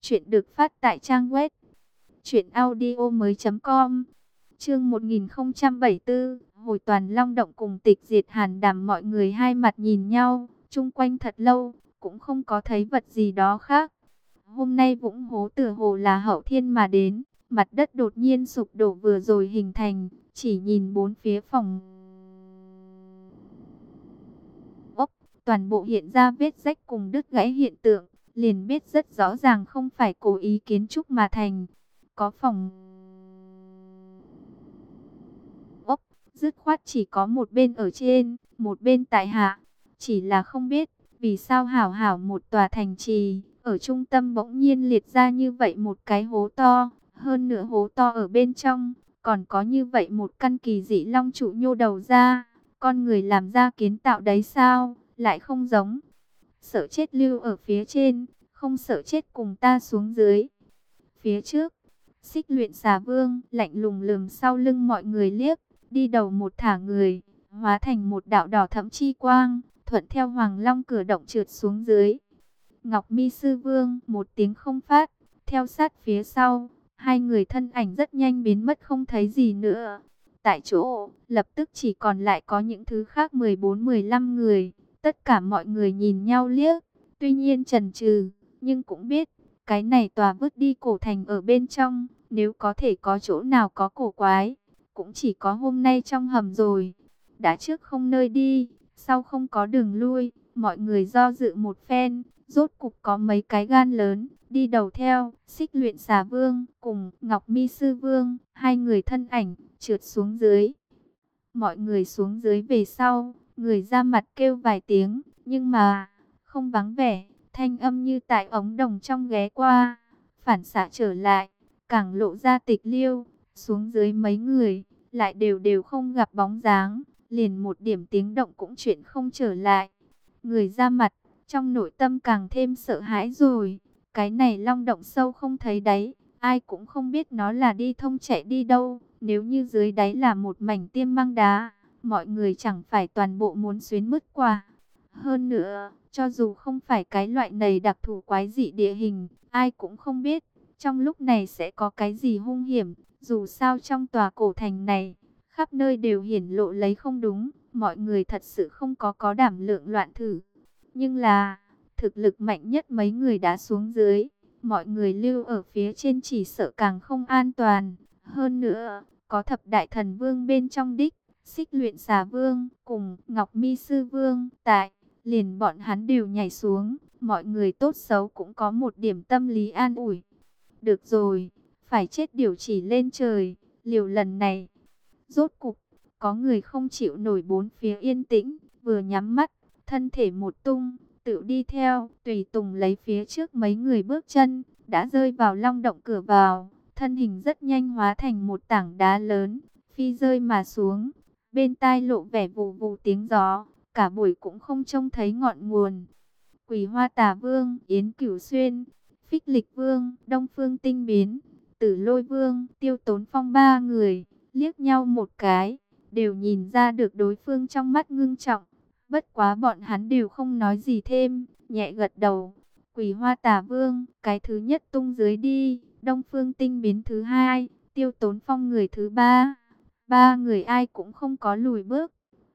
Chuyện được phát tại trang web truyệnaudiomoi.com. Chương 1074, hồi toàn Long động cùng tịch diệt Hàn Đàm. Mọi người hai mặt nhìn nhau, chung quanh thật lâu, cũng không có thấy vật gì đó khác. Hôm nay vũng hố tựa hồ là hậu thiên mà đến, mặt đất đột nhiên sụp đổ vừa rồi hình thành, chỉ nhìn bốn phía phòng ốc, toàn bộ hiện ra vết rách cùng đứt gãy hiện tượng, liền biết rất rõ ràng không phải cố ý kiến trúc mà thành. Có phòng ốc, dứt khoát chỉ có một bên ở trên, một bên tại hạ. Chỉ là không biết, vì sao hảo hảo một tòa thành trì, ở trung tâm bỗng nhiên liệt ra như vậy một cái hố to. Hơn nữa hố to ở bên trong, còn có như vậy một căn kỳ dị long trụ nhô đầu ra. Con người làm ra kiến tạo đấy sao, lại không giống. Sợ chết lưu ở phía trên, không sợ chết cùng ta xuống dưới. Phía trước, Xích Luyện Xà Vương lạnh lùng lườm sau lưng mọi người liếc, đi đầu một thả người, hóa thành một đạo đỏ thẫm chi quang, thuận theo Hoàng Long cửa động trượt xuống dưới. Ngọc Mi Sư Vương một tiếng không phát, theo sát phía sau, hai người thân ảnh rất nhanh biến mất không thấy gì nữa. Tại chỗ, lập tức chỉ còn lại có những thứ khác 14-15 người. Tất cả mọi người nhìn nhau liếc, tuy nhiên chần chừ, nhưng cũng biết, cái này tòa vứt đi cổ thành ở bên trong, nếu có thể có chỗ nào có cổ quái, cũng chỉ có hôm nay trong hầm rồi. Đã trước không nơi đi, sau không có đường lui, mọi người do dự một phen, rốt cục có mấy cái gan lớn, đi đầu theo, Xích Luyện Xà Vương cùng Ngọc Mi Sư Vương, hai người thân ảnh, trượt xuống dưới. Mọi người xuống dưới về sau, người ra mặt kêu vài tiếng, nhưng mà, không vắng vẻ, thanh âm như tại ống đồng trong ghé qua, phản xạ trở lại, càng lộ ra tịch liêu, xuống dưới mấy người, lại đều không gặp bóng dáng, liền một điểm tiếng động cũng chuyển không trở lại. Người ra mặt, trong nội tâm càng thêm sợ hãi rồi, cái này long động sâu không thấy đáy, ai cũng không biết nó là đi thông chạy đi đâu, nếu như dưới đáy là một mảnh tiêm măng đá, mọi người chẳng phải toàn bộ muốn xuyến mứt qua. Hơn nữa, cho dù không phải cái loại này đặc thù quái dị địa hình, ai cũng không biết, trong lúc này sẽ có cái gì hung hiểm. Dù sao trong tòa cổ thành này, khắp nơi đều hiển lộ lấy không đúng, mọi người thật sự không có đảm lượng loạn thử. Nhưng là, thực lực mạnh nhất mấy người đã xuống dưới, mọi người lưu ở phía trên chỉ sợ càng không an toàn. Hơn nữa, có thập đại thần vương bên trong đích, Xích Luyện Xà Vương cùng Ngọc Mi Sư Vương tại, liền bọn hắn đều nhảy xuống, mọi người tốt xấu cũng có một điểm tâm lý an ủi. Được rồi, phải chết điều chỉ lên trời, liều lần này. Rốt cục, có người không chịu nổi bốn phía yên tĩnh, vừa nhắm mắt, thân thể một tung, tự đi theo, tùy tùng lấy phía trước mấy người bước chân, đã rơi vào long động cửa vào, thân hình rất nhanh hóa thành một tảng đá lớn, phi rơi mà xuống, bên tai lộ vẻ vù vù tiếng gió, cả buổi cũng không trông thấy ngọn nguồn. Quỳ Hoa Tà Vương, Yến Cửu Xuyên, Phích Lịch Vương, Đông Phương Tinh Biến, Tử Lôi Vương, Tiêu Tốn Phong ba người, liếc nhau một cái, đều nhìn ra được đối phương trong mắt ngưng trọng. Bất quá bọn hắn đều không nói gì thêm, nhẹ gật đầu. Quỳ Hoa Tà Vương, cái thứ nhất tung dưới đi, Đông Phương Tinh Biến thứ hai, Tiêu Tốn Phong người thứ ba. Ba người ai cũng không có lùi bước.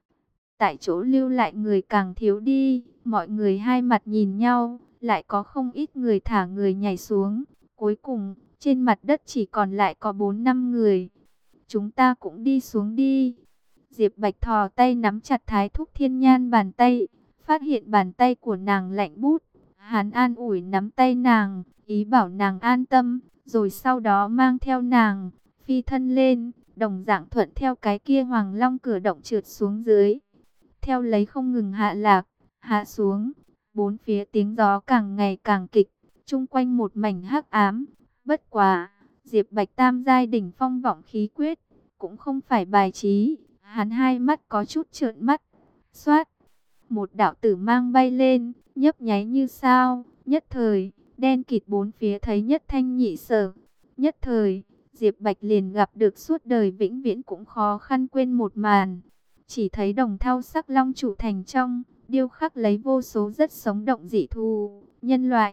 Tại chỗ lưu lại người càng thiếu đi, mọi người hai mặt nhìn nhau, lại có không ít người thả người nhảy xuống. Cuối cùng, trên mặt đất chỉ còn lại có 4-5 người. Chúng ta cũng đi xuống đi. Diệp Bạch thò tay nắm chặt Thái Thúc Thiên Nhan bàn tay, phát hiện bàn tay của nàng lạnh bút. Hắn an ủi nắm tay nàng, ý bảo nàng an tâm, rồi sau đó mang theo nàng, phi thân lên, đồng dạng thuận theo cái kia Hoàng Long cửa động trượt xuống dưới. Theo lấy không ngừng hạ lạc, hạ xuống, bốn phía tiếng gió càng ngày càng kịch, chung quanh một mảnh hắc ám. Bất quá, Diệp Bạch tam giai đỉnh phong vọng khí quyết, cũng không phải bài trí, hắn hai mắt có chút trợn mắt. Xoát, một đạo tử mang bay lên, nhấp nháy như sao, nhất thời, đen kịt bốn phía thấy nhất thanh nhị sở. Nhất thời, Diệp Bạch liền gặp được suốt đời vĩnh viễn cũng khó khăn quên một màn. Chỉ thấy đồng thau sắc long trụ thành trong, điêu khắc lấy vô số rất sống động dị thù, nhân loại,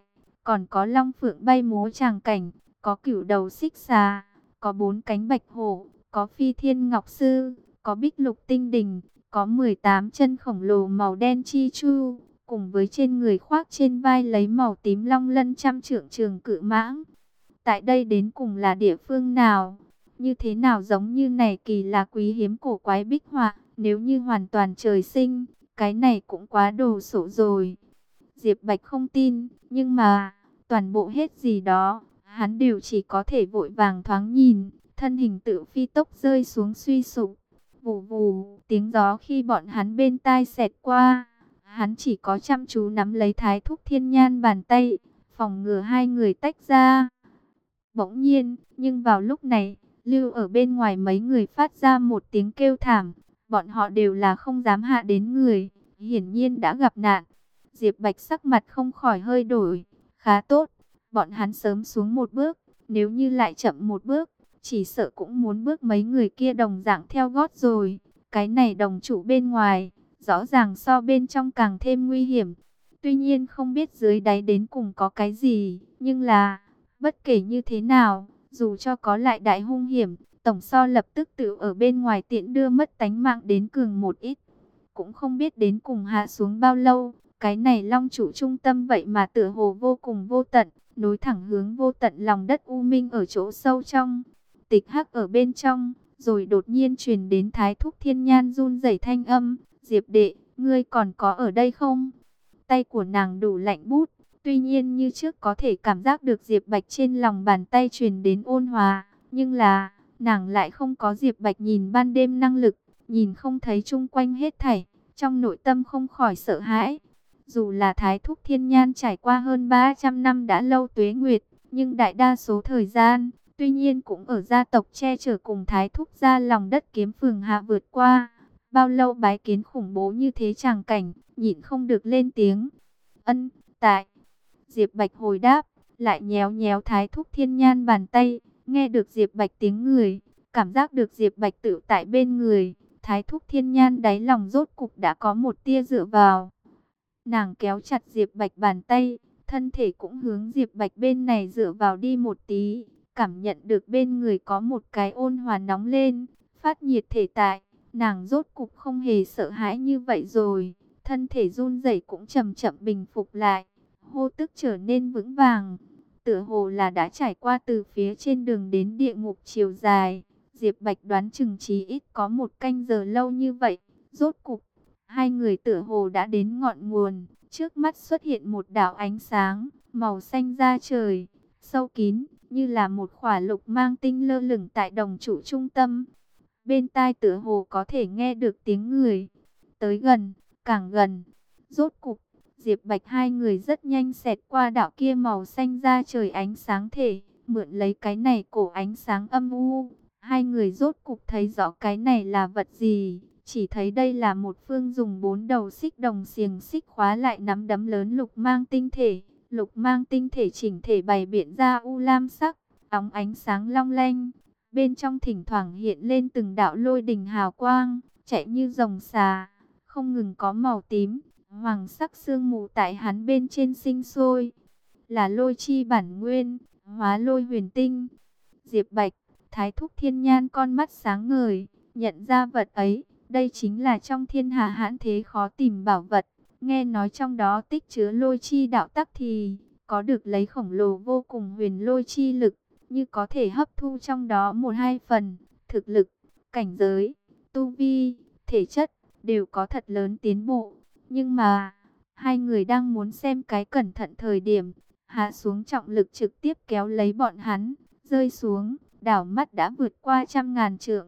còn có long phượng bay múa tràng cảnh, có cửu đầu xích xà, có 4 cánh bạch hổ, có phi thiên ngọc sư, có bích lục tinh đình, có 18 chân khổng lồ màu đen chi chu, cùng với trên người khoác trên vai lấy màu tím long lân trăm trượng trường cự mãng. Tại đây đến cùng là địa phương nào? Như thế nào giống như này kỳ lạ quý hiếm cổ quái bích họa, nếu như hoàn toàn trời sinh, cái này cũng quá đồ sộ rồi. Diệp Bạch không tin, nhưng mà, toàn bộ hết gì đó, hắn đều chỉ có thể vội vàng thoáng nhìn, thân hình tự phi tốc rơi xuống suy sụp. Vù vù, tiếng gió khi bọn hắn bên tai xẹt qua, hắn chỉ có chăm chú nắm lấy Thái Thúc Thiên Nhan bàn tay, phòng ngừa hai người tách ra. Bỗng nhiên, nhưng vào lúc này, lưu ở bên ngoài mấy người phát ra một tiếng kêu thảm, bọn họ đều là không dám hạ đến người, hiển nhiên đã gặp nạn. Diệp Bạch sắc mặt không khỏi hơi đổi, khá tốt, bọn hắn sớm xuống một bước, nếu như lại chậm một bước, chỉ sợ cũng muốn bước mấy người kia đồng dạng theo gót rồi. Cái này đồng chủ bên ngoài, rõ ràng so bên trong càng thêm nguy hiểm. Tuy nhiên không biết dưới đáy đến cùng có cái gì, nhưng là, bất kể như thế nào, dù cho có lại đại hung hiểm, tổng so lập tức tự ở bên ngoài tiện đưa mất tánh mạng đến cường một ít. Cũng không biết đến cùng hạ xuống bao lâu, cái này long chủ trung tâm vậy mà tựa hồ vô cùng vô tận, nối thẳng hướng vô tận lòng đất u minh ở chỗ sâu trong. Tịch Hắc ở bên trong, rồi đột nhiên truyền đến Thái Thúc Thiên Nhan run rẩy thanh âm, "Diệp đệ, ngươi còn có ở đây không?" Tay của nàng đủ lạnh bút, tuy nhiên như trước có thể cảm giác được Diệp Bạch trên lòng bàn tay truyền đến ôn hòa, nhưng là, nàng lại không có Diệp Bạch nhìn ban đêm năng lực, nhìn không thấy chung quanh hết thảy, trong nội tâm không khỏi sợ hãi. Dù là Thái Thúc Thiên Nhan trải qua hơn 300 năm đã lâu tuế nguyệt, nhưng đại đa số thời gian, tuy nhiên cũng ở gia tộc che chở cùng Thái Thúc gia lòng đất kiếm phường hạ vượt qua. Bao lâu bái kiến khủng bố như thế tràng cảnh, nhịn không được lên tiếng. "Ân, tại." Diệp Bạch hồi đáp, lại nhéo nhéo Thái Thúc Thiên Nhan bàn tay, nghe được Diệp Bạch tiếng người, cảm giác được Diệp Bạch tự tại bên người, Thái Thúc Thiên Nhan đáy lòng rốt cục đã có một tia dựa vào. Nàng kéo chặt Diệp Bạch bàn tay, thân thể cũng hướng Diệp Bạch bên này dựa vào đi một tí, cảm nhận được bên người có một cái ôn hòa nóng lên, phát nhiệt thể tại, nàng rốt cục không hề sợ hãi như vậy rồi, thân thể run rẩy cũng chậm chậm bình phục lại, hô tức trở nên vững vàng, tựa hồ là đã trải qua từ phía trên đường đến địa ngục chiều dài. Diệp Bạch đoán chừng chí ít có 1 canh giờ lâu như vậy, rốt cục hai người tựa hồ đã đến ngọn nguồn, trước mắt xuất hiện một đạo ánh sáng, màu xanh da trời, sâu kín, như là một khỏa lục mang tinh lơ lửng tại đồng trụ trung tâm. Bên tai tựa hồ có thể nghe được tiếng người, tới gần, càng gần, rốt cục, Diệp Bạch hai người rất nhanh xẹt qua đạo kia màu xanh da trời ánh sáng thể, mượn lấy cái này cổ ánh sáng âm u. Hai người rốt cục thấy rõ cái này là vật gì, chỉ thấy đây là một phương dùng 4 đầu xích đồng xiềng xích khóa lại nắm đấm lớn lục mang tinh thể. Lục mang tinh thể chỉnh thể bày biện ra u lam sắc, óng ánh sáng long lanh. Bên trong thỉnh thoảng hiện lên từng đạo lôi đình hào quang, chạy như rồng xà, không ngừng có màu tím, hoàng sắc sương mù tại hắn bên trên sinh sôi. Là lôi chi bản nguyên, hóa lôi huyền tinh. Diệp Bạch, Thái Thúc Thiên Nhan con mắt sáng ngời, nhận ra vật ấy, đây chính là trong thiên hạ hãn thế khó tìm bảo vật. Nghe nói trong đó tích chứa lôi chi đạo tắc thì có được lấy khổng lồ vô cùng huyền lôi chi lực, như có thể hấp thu trong đó 1-2 phần, thực lực, cảnh giới, tu vi, thể chất, đều có thật lớn tiến bộ. Nhưng mà, hai người đang muốn xem cái cẩn thận thời điểm, hạ xuống trọng lực trực tiếp kéo lấy bọn hắn, rơi xuống, đảo mắt đã vượt qua 100.000 trượng.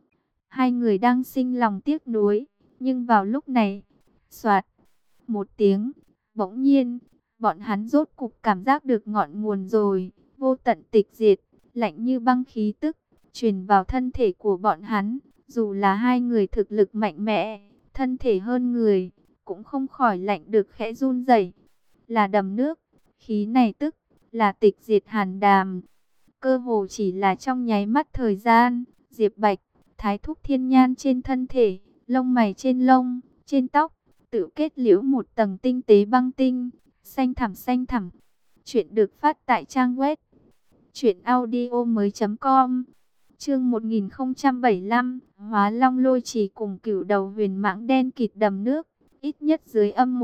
Hai người đang sinh lòng tiếc nuối, nhưng vào lúc này, soạt, một tiếng, bỗng nhiên, bọn hắn rốt cục cảm giác được ngọn nguồn rồi, vô tận tịch diệt, lạnh như băng khí tức, truyền vào thân thể của bọn hắn, dù là hai người thực lực mạnh mẽ, thân thể hơn người, cũng không khỏi lạnh được khẽ run rẩy. Là đầm nước, khí này tức là tịch diệt hàn đàm. Cơ hồ chỉ là trong nháy mắt thời gian, Diệp Bạch, Thái Thúc Thiên Nhan trên thân thể, lông mày trên lông, trên tóc, tự kết liễu một tầng tinh tế băng tinh, xanh thẳm xanh thẳm. Chuyện được phát tại trang web truyệnaudiomoi.com. Chương 1075, Hóa Long Lôi Trì cùng Cửu Đầu Huyền Mãng đen kịt đầm nước, ít nhất dưới âm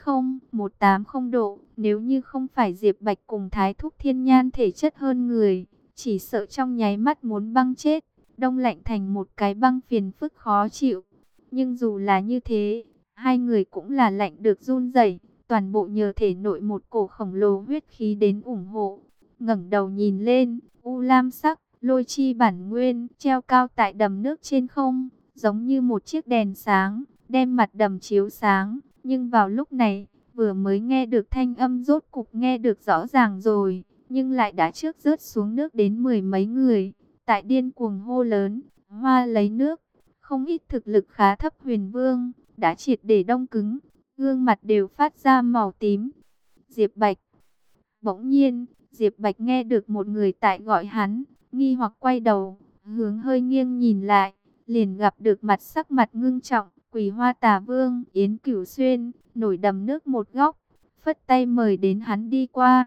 170-180 độ, nếu như không phải Diệp Bạch cùng Thái Thúc Thiên Nhan thể chất hơn người, chỉ sợ trong nháy mắt muốn băng chết, đông lạnh thành một cái băng phiền phức khó chịu. Nhưng dù là như thế, hai người cũng là lạnh được run rẩy, toàn bộ nhờ thể nội một cổ khổng lồ huyết khí đến ủng hộ. Ngẩng đầu nhìn lên, u lam sắc lôi chi bản nguyên treo cao tại đầm nước trên không, giống như một chiếc đèn sáng, đem mặt đầm chiếu sáng. Nhưng vào lúc này, vừa mới nghe được thanh âm rốt cục nghe được rõ ràng rồi, nhưng lại đã trước rớt xuống nước đến mười mấy người, tại điên cuồng hô lớn, hoa lấy nước. Không ít thực lực khá thấp huyền vương, đã triệt để đông cứng, gương mặt đều phát ra màu tím. Diệp Bạch. Bỗng nhiên, Diệp Bạch nghe được một người tại gọi hắn, nghi hoặc quay đầu, hướng hơi nghiêng nhìn lại, liền gặp được mặt sắc mặt ngưng trọng, Quỳ Hoa Tà Vương Yến Cửu Xuyên, nổi đầm nước một góc, phất tay mời đến hắn đi qua.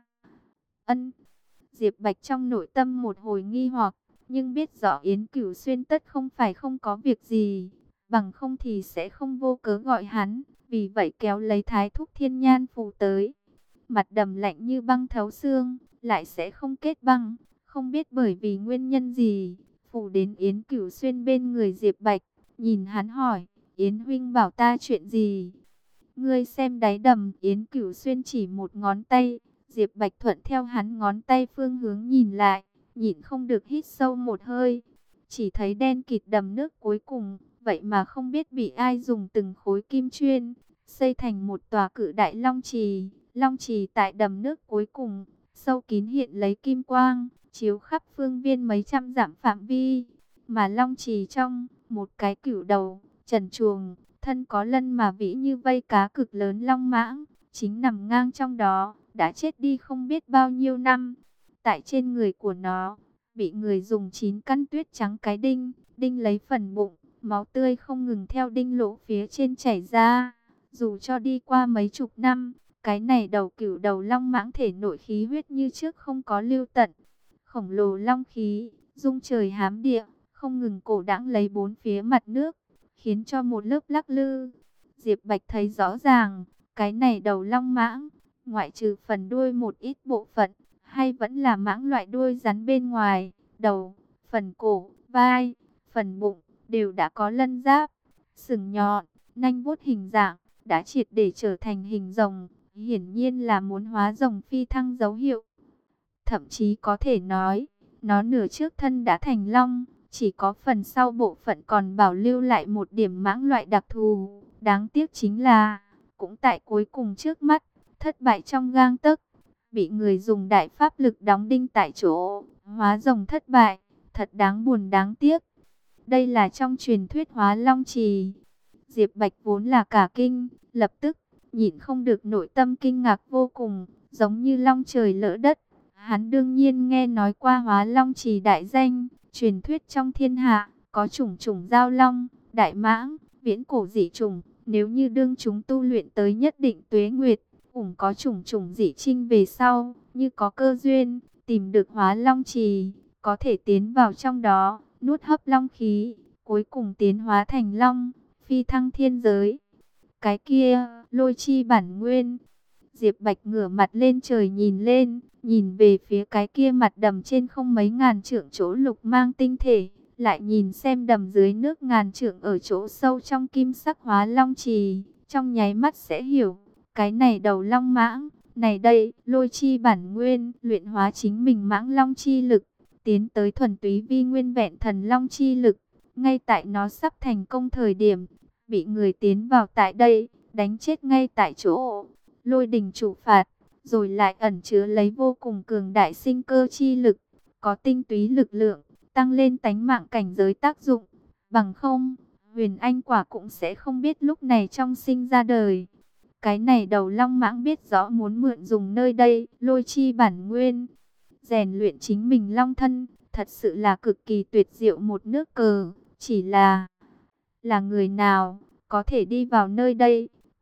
Ân. Diệp Bạch trong nội tâm một hồi nghi hoặc, nhưng biết rõ Yến Cửu Xuyên tất không phải không có việc gì, bằng không thì sẽ không vô cớ gọi hắn, vì vậy kéo lấy Thái Thúc Thiên Nhan phù tới. Mặt đầm lạnh như băng thấu xương, lại sẽ không kết băng, không biết bởi vì nguyên nhân gì, phù đến Yến Cửu Xuyên bên người Diệp Bạch, nhìn hắn hỏi, Yến huynh bảo ta chuyện gì? Ngươi xem đáy đầm. Yến Cửu Xuyên chỉ một ngón tay, Diệp Bạch thuận theo hắn ngón tay phương hướng nhìn lại, nhịn không được hít sâu một hơi. Chỉ thấy đen kịt đầm nước cuối cùng, vậy mà không biết bị ai dùng từng khối kim chuyên, xây thành một tòa cự đại long trì. Long trì tại đầm nước cuối cùng, sâu kín hiện lấy kim quang, chiếu khắp phương viên mấy trăm dặm phạm vi. Mà long trì trong, một cái cửu đầu, trần truồng, thân có lân mà vĩ như vây cá cực lớn long mãng, chính nằm ngang trong đó, đã chết đi không biết bao nhiêu năm. Tại trên người của nó, bị người dùng 9 căn tuyết trắng cái đinh, đinh lấy phần bụng, máu tươi không ngừng theo đinh lỗ phía trên chảy ra. Dù cho đi qua mấy chục năm, cái này đầu cửu đầu long mãng thể nội khí huyết như trước không có lưu tận. Khổng lồ long khí, dung trời hám địa, không ngừng cổ đãng lấy bốn phía mặt nước, khiến cho một lớp lắc lư. Diệp Bạch thấy rõ ràng, cái này đầu long mãng, ngoại trừ phần đuôi một ít bộ phận, hay vẫn là mãng loại đuôi rắn bên ngoài, đầu, phần cổ, vai, phần bụng, đều đã có lân giáp, sừng nhọn, nanh vuốt hình dạng, đã triệt để trở thành hình rồng, hiển nhiên là muốn hóa rồng phi thăng dấu hiệu. Thậm chí có thể nói, nó nửa trước thân đã thành long, chỉ có phần sau bộ phận còn bảo lưu lại một điểm mãng loại đặc thù. Đáng tiếc chính là, cũng tại cuối cùng trước mắt, thất bại trong gang tấc, bị người dùng đại pháp lực đóng đinh tại chỗ, hóa rồng thất bại, thật đáng buồn đáng tiếc. Đây là trong truyền thuyết Hóa Long Trì. Diệp Bạch vốn là cả kinh, lập tức nhịn không được nội tâm kinh ngạc vô cùng, giống như long trời lỡ đất. Hắn đương nhiên nghe nói qua Hóa Long Trì đại danh, truyền thuyết trong thiên hạ, có chủng chủng giao long, đại mãng, viễn cổ dị chủng, nếu như đương chúng tu luyện tới nhất định tuế nguyệt, cũng có chủng chủng dị trinh về sau, như có cơ duyên, tìm được Hóa Long Trì, có thể tiến vào trong đó, nuốt hấp long khí, cuối cùng tiến hóa thành long, phi thăng thiên giới. Cái kia, lôi chi bản nguyên. Diệp Bạch ngửa mặt lên trời nhìn lên, nhìn về phía cái kia mặt đầm trên không mấy ngàn trượng chỗ lục mang tinh thể, lại nhìn xem đầm dưới nước ngàn trượng ở chỗ sâu trong kim sắc Hóa Long Trì, trong nháy mắt sẽ hiểu, cái này đầu long mãng, này đây, lôi chi bản nguyên, luyện hóa chính mình mãng long chi lực, tiến tới thuần túy vi nguyên vẹn thần long chi lực. Ngay tại nó sắp thành công thời điểm, bị người tiến vào tại đây, đánh chết ngay tại chỗ. Lôi đình chủ phạt, rồi lại ẩn chứa lấy vô cùng cường đại sinh cơ chi lực, có tinh túy lực lượng, tăng lên tánh mạng cảnh giới tác dụng. Bằng không, Huyền Anh quả cũng sẽ không biết lúc này trong sinh ra đời. Cái này đầu long mãng biết rõ muốn mượn dùng nơi đây, lôi chi bản nguyên, rèn luyện chính mình long thân, thật sự là cực kỳ tuyệt diệu một nước cờ. Chỉ là người nào có thể đi vào nơi đây,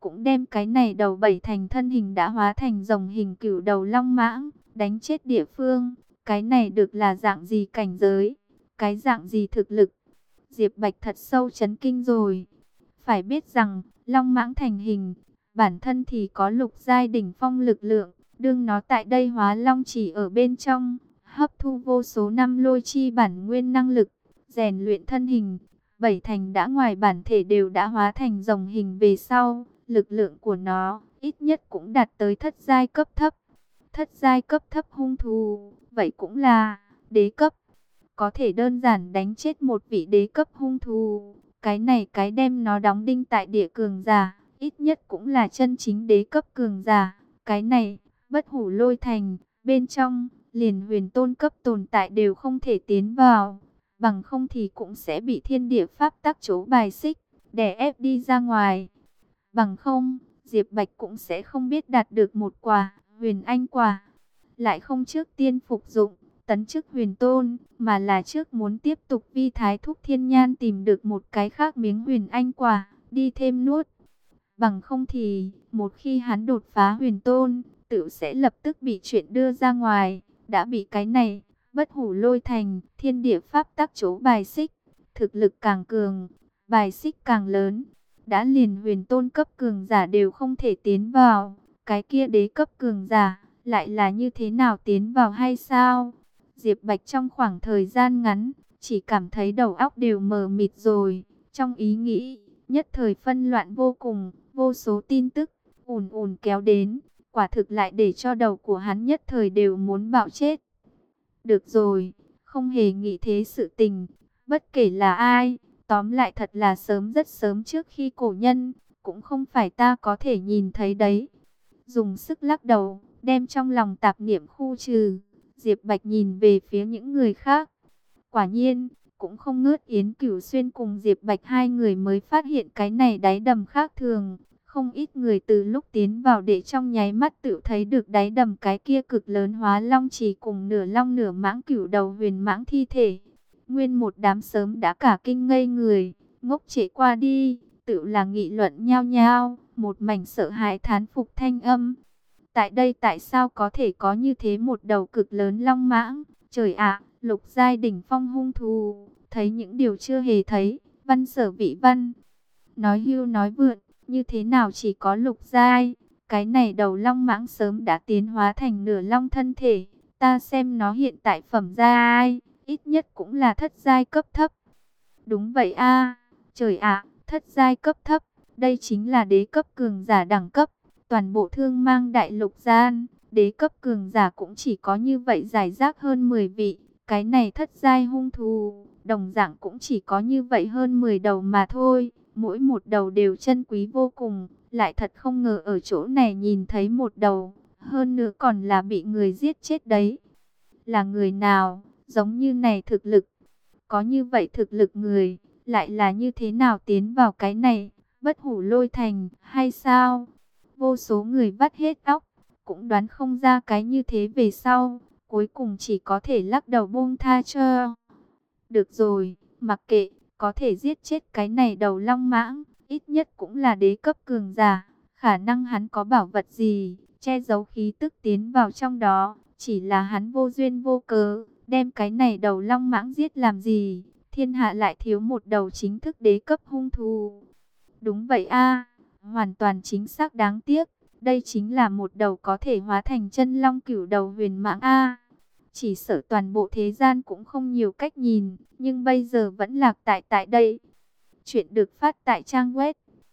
cũng đem cái này đầu 7 thành thân hình đã hóa thành rồng hình cửu đầu long mãng, đánh chết địa phương. Cái này được là dạng gì cảnh giới, cái dạng gì thực lực? Diệp Bạch thật sâu chấn kinh rồi. Phải biết rằng, long mãng thành hình, bản thân thì có lục giai đỉnh phong lực lượng, đương nó tại đây hóa long chỉ ở bên trong, hấp thu vô số năm lôi chi bản nguyên năng lực, rèn luyện thân hình, 7 thành đã ngoài bản thể đều đã hóa thành rồng hình về sau, lực lượng của nó ít nhất cũng đạt tới thất giai cấp thấp. Thất giai cấp thấp hung thú, vậy cũng là đế cấp, có thể đơn giản đánh chết một vị đế cấp hung thú. Cái này cái đem nó đóng đinh tại địa cường giả, ít nhất cũng là chân chính đế cấp cường giả. Cái này, bất hủ lôi thành, bên trong, liền huyền tôn cấp tồn tại đều không thể tiến vào. Bằng không thì cũng sẽ bị thiên địa pháp tắc chố bài xích, đè ép đi ra ngoài. Bằng không, Diệp Bạch cũng sẽ không biết đạt được một quả, huyền anh quả. Lại không trước tiên phục dụng, tấn chức huyền tôn, mà là trước muốn tiếp tục vi thái thúc thiên nhan tìm được một cái khác miếng huyền anh quả, đi thêm nuốt. Bằng không thì, một khi hắn đột phá huyền tôn, tự sẽ lập tức bị chuyện đưa ra ngoài, đã bị cái này, bất hủ lôi thành, thiên địa pháp tắc chố bài xích, thực lực càng cường, bài xích càng lớn, đã liền huyền tôn cấp cường giả đều không thể tiến vào, cái kia đế cấp cường giả, lại là như thế nào tiến vào hay sao? Diệp Bạch trong khoảng thời gian ngắn, chỉ cảm thấy đầu óc đều mờ mịt rồi, trong ý nghĩ, nhất thời phân loạn vô cùng, vô số tin tức, ùn ùn kéo đến, quả thực lại để cho đầu của hắn nhất thời đều muốn bạo chết. Được rồi, không hề nghĩ thế sự tình, bất kể là ai, tóm lại thật là sớm rất sớm trước khi cổ nhân, cũng không phải ta có thể nhìn thấy đấy. Dùng sức lắc đầu, đem trong lòng tạp niệm khu trừ, Diệp Bạch nhìn về phía những người khác. Quả nhiên, cũng không ngớt Yến Cửu Xuyên cùng Diệp Bạch hai người mới phát hiện cái này đáy đầm khác thường. Không ít người từ lúc tiến vào để trong nháy mắt tự thấy được đáy đầm cái kia cực lớn hóa long chỉ cùng nửa long nửa mãng cửu đầu huyền mãng thi thể. Nguyên một đám sớm đã cả kinh ngây người, ngốc trễ qua đi, tự là nghị luận nhao nhao, một mảnh sợ hãi thán phục thanh âm. Tại đây tại sao có thể có như thế một đầu cực lớn long mãng? Trời ạ, lục giai đỉnh phong hung thú, thấy những điều chưa hề thấy, văn sở vị văn. Nói hưu nói vượn, như thế nào chỉ có lục giai? Cái này đầu long mãng sớm đã tiến hóa thành nửa long thân thể, ta xem nó hiện tại phẩm giai, ít nhất cũng là thất giai cấp thấp. Đúng vậy a, trời ạ, thất giai cấp thấp, đây chính là đế cấp cường giả đẳng cấp. Toàn bộ thương mang đại lục gian, đế cấp cường giả cũng chỉ có như vậy giải rác hơn 10 vị. Cái này thất giai hung thú, đồng dạng cũng chỉ có như vậy hơn 10 đầu mà thôi. Mỗi một đầu đều chân quý vô cùng, lại thật không ngờ ở chỗ này nhìn thấy một đầu, hơn nữa còn là bị người giết chết đấy. Là người nào, giống như này thực lực, có như vậy thực lực người, lại là như thế nào tiến vào cái này, bất hủ lôi thành, hay sao? Vô số người vắt hết óc, cũng đoán không ra cái như thế về sau, cuối cùng chỉ có thể lắc đầu buông tha cho. Được rồi, mặc kệ, có thể giết chết cái này đầu long mãng, ít nhất cũng là đế cấp cường giả, khả năng hắn có bảo vật gì, che giấu khí tức tiến vào trong đó, chỉ là hắn vô duyên vô cớ, đem cái này đầu long mãng giết làm gì, thiên hạ lại thiếu một đầu chính thức đế cấp hung thú. Đúng vậy a, hoàn toàn chính xác, đáng tiếc, đây chính là một đầu có thể hóa thành chân long cửu đầu huyền mãng a. Chỉ sợ toàn bộ thế gian cũng không nhiều cách nhìn, nhưng bây giờ vẫn lạc tại đây. Chuyện được phát tại trang web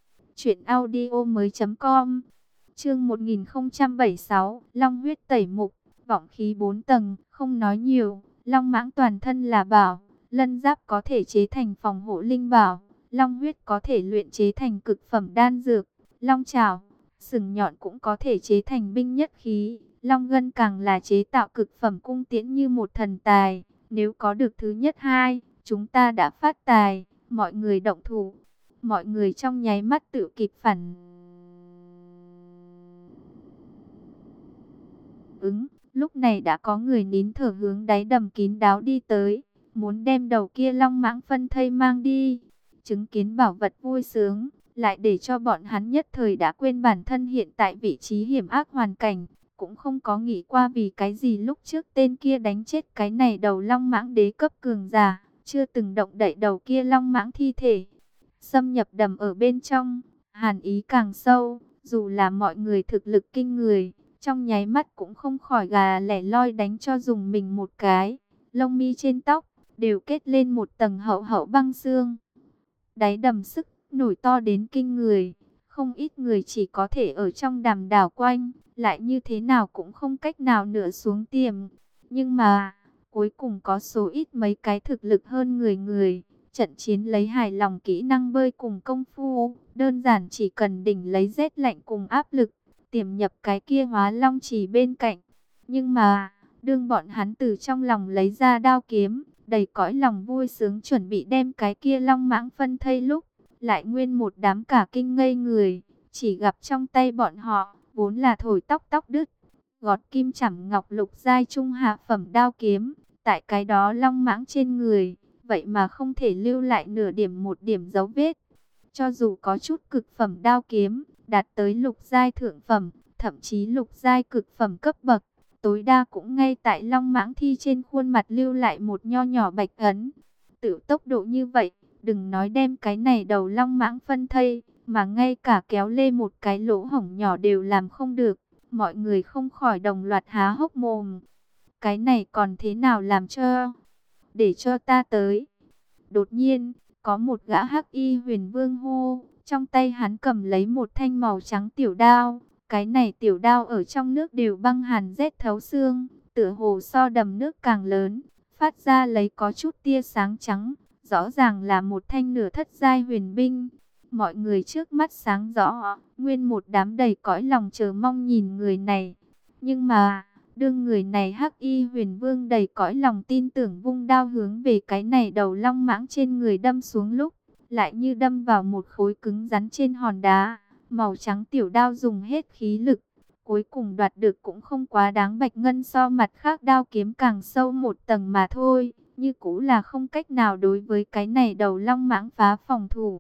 truyệnaudiomoi.com. Chương 1076, Long huyết tẩy mục, vọng khí 4 tầng, không nói nhiều, long mãng toàn thân là bảo, lân giáp có thể chế thành phòng hộ linh bảo, long huyết có thể luyện chế thành cực phẩm đan dược, long chảo, sừng nhọn cũng có thể chế thành binh nhất khí, long ngân càng là chế tạo cực phẩm cung tiễn như một thần tài. Nếu có được thứ nhất hai, chúng ta đã phát tài. Mọi người động thủ. Mọi người trong nháy mắt tự kịp phản ứng. Lúc này đã có người nín thở hướng đáy đầm kín đáo đi tới, muốn đem đầu kia long mãng phân thây mang đi. Chứng kiến bảo vật vui sướng, lại để cho bọn hắn nhất thời đã quên bản thân hiện tại vị trí hiểm ác hoàn cảnh, cũng không có nghĩ qua vì cái gì lúc trước tên kia đánh chết cái này đầu long mãng đế cấp cường giả, chưa từng động đậy đầu kia long mãng thi thể. Xâm nhập đầm ở bên trong, hàn ý càng sâu, dù là mọi người thực lực kinh người, trong nháy mắt cũng không khỏi gà lẻ loi đánh cho dùng mình một cái, lông mi trên tóc đều kết lên một tầng hậu hậu băng xương. Đáy đầm sức nổi to đến kinh người, không ít người chỉ có thể ở trong đầm đảo quanh, lại như thế nào cũng không cách nào nửa xuống tiềm. Nhưng mà, cuối cùng có số ít mấy cái thực lực hơn người, trận chiến lấy hài lòng kỹ năng bơi cùng công phu, đơn giản chỉ cần đỉnh lấy rét lạnh cùng áp lực, tiềm nhập cái kia hóa long chỉ bên cạnh. Nhưng mà, đương bọn hắn từ trong lòng lấy ra đao kiếm, đầy cõi lòng vui sướng chuẩn bị đem cái kia long mãng phân thây lúc, lại nguyên một đám cả kinh ngây người, chỉ gặp trong tay bọn họ, vốn là thổi tóc tóc đứt, gọt kim chảm ngọc lục giai trung hạ phẩm đao kiếm, tại cái đó long mãng trên người, vậy mà không thể lưu lại nửa điểm một điểm dấu vết. Cho dù có chút cực phẩm đao kiếm, đạt tới lục giai thượng phẩm, thậm chí lục giai cực phẩm cấp bậc, tối đa cũng ngay tại long mãng thi trên khuôn mặt lưu lại một nho nhỏ bạch ấn. Tự tốc độ như vậy, đừng nói đem cái này đầu long mãng phân thây, mà ngay cả kéo lê một cái lỗ hổng nhỏ đều làm không được. Mọi người không khỏi đồng loạt há hốc mồm. Cái này còn thế nào làm cho? Để cho ta tới. Đột nhiên, có một gã hắc y huyền vương hô, trong tay hắn cầm lấy một thanh màu trắng tiểu đao. Cái này tiểu đao ở trong nước đều băng hàn rét thấu xương, tựa hồ so đầm nước càng lớn, phát ra lấy có chút tia sáng trắng, rõ ràng là một thanh nửa thất giai huyền binh. Mọi người trước mắt sáng rõ, nguyên một đám đầy cõi lòng chờ mong nhìn người này. Nhưng mà, đương người này hắc y huyền vương đầy cõi lòng tin tưởng vung đao hướng về cái này đầu long mãng trên người đâm xuống lúc, lại như đâm vào một khối cứng rắn trên hòn đá. Màu trắng tiểu đao dùng hết khí lực, cuối cùng đoạt được cũng không quá đáng, bạch ngân so mặt khác đao kiếm càng sâu một tầng mà thôi, như cũ là không cách nào đối với cái này đầu long mãng phá phòng thủ.